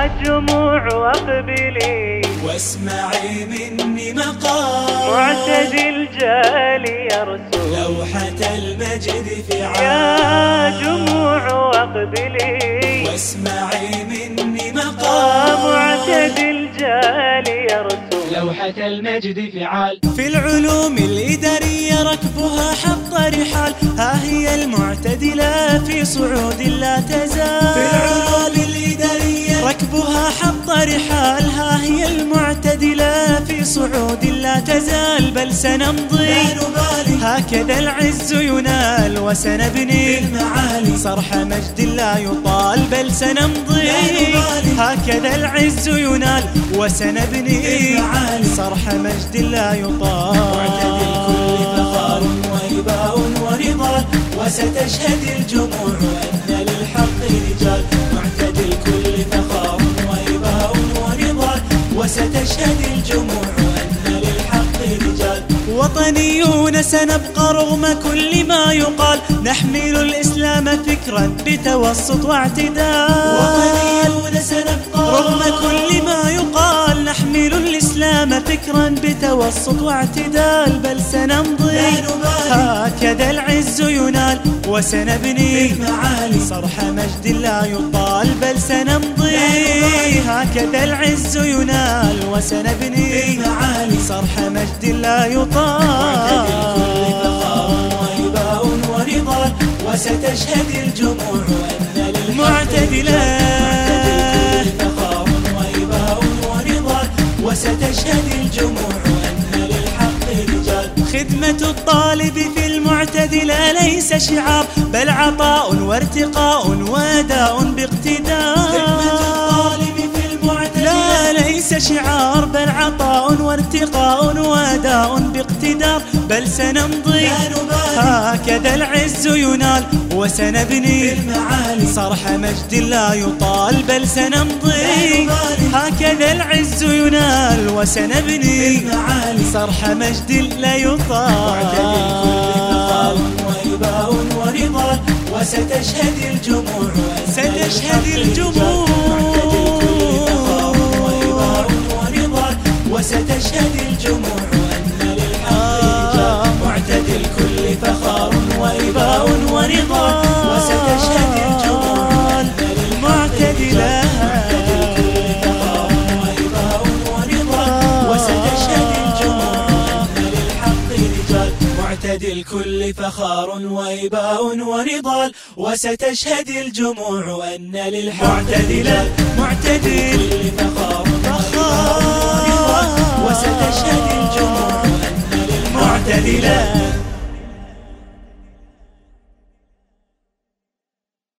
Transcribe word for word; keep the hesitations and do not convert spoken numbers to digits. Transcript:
جموع واقبلي واسمعي مني مقام معتدل جالي يرسم لوحة المجد فعال. يا جموع واقبلي واسمعي مني مقام معتدل جالي يرسم لوحة المجد فعال. في العلوم الإدارية ركبها حط رحال، ها هي المعتدلة في صعود لا تزال. في العلوم الإدارية ركبها حط رحال، ها هي المعتدلة في صعود لا تزال. بل سنمضي هكذا العز ينال وسنبني المعالي صرح مجد لا يطال. بل سنمضي هكذا العز ينال وسنبني المعالي صرح مجد لا يطال. معتدل كل فخار وهباء ورضا وستشهد الجموع أن للحق رجال. معتدل كل فخار وهباء ورضا وستشهد الجموع أن للحق رجال. وطنيون سنبقى رغم كل ما يقال، نحمل الإسلام فكرا بتوسط واعتدال. وطنيون سنبقى رغم كل ما يقال، نحمل الإسلام فكرا بتوسط واعتدال. بل سنمضي هكذا العز ينال وسنبني المعالي صرح مجد لا يطال. بل سنمضي هكذا العز ينال وسنبني المعالي صرح مجد لا يطال. معتدل كل فخار وهباء ورضا وستشهد الجموع أن للحق معتدلا. وستشهد الجموع أن للحق رجال. خدمة الطالب في المعتدلة ليس شعار، بل عطاء وارتقاء واداء باقتدار. خدمة الطالب في المعتدلة لا ليس شعار، بل عطاء وارتقاء واداء باقتدار. بل سنمضي هكذا العز ينال وسنبني المعالي صرح مجد لا يطال. بل سنمضي هكذا العز ينال وسنبني المعالي صرح مجد لا يطال. معتدل كل فخار وهباء ورضا وستشهد الجموع ستشهد الجموع. معتدل كل فخار وهباء ورضا وستشهد الجموع أن للحق رجال. معتدل كل فخار وهباء ورضا وستشهد الجموع أن للمعتدلة. معتدل كل فخار وهباء ورضا وستشهد الجموع أن للحق. معتدلا معتدل كل فخار وهباء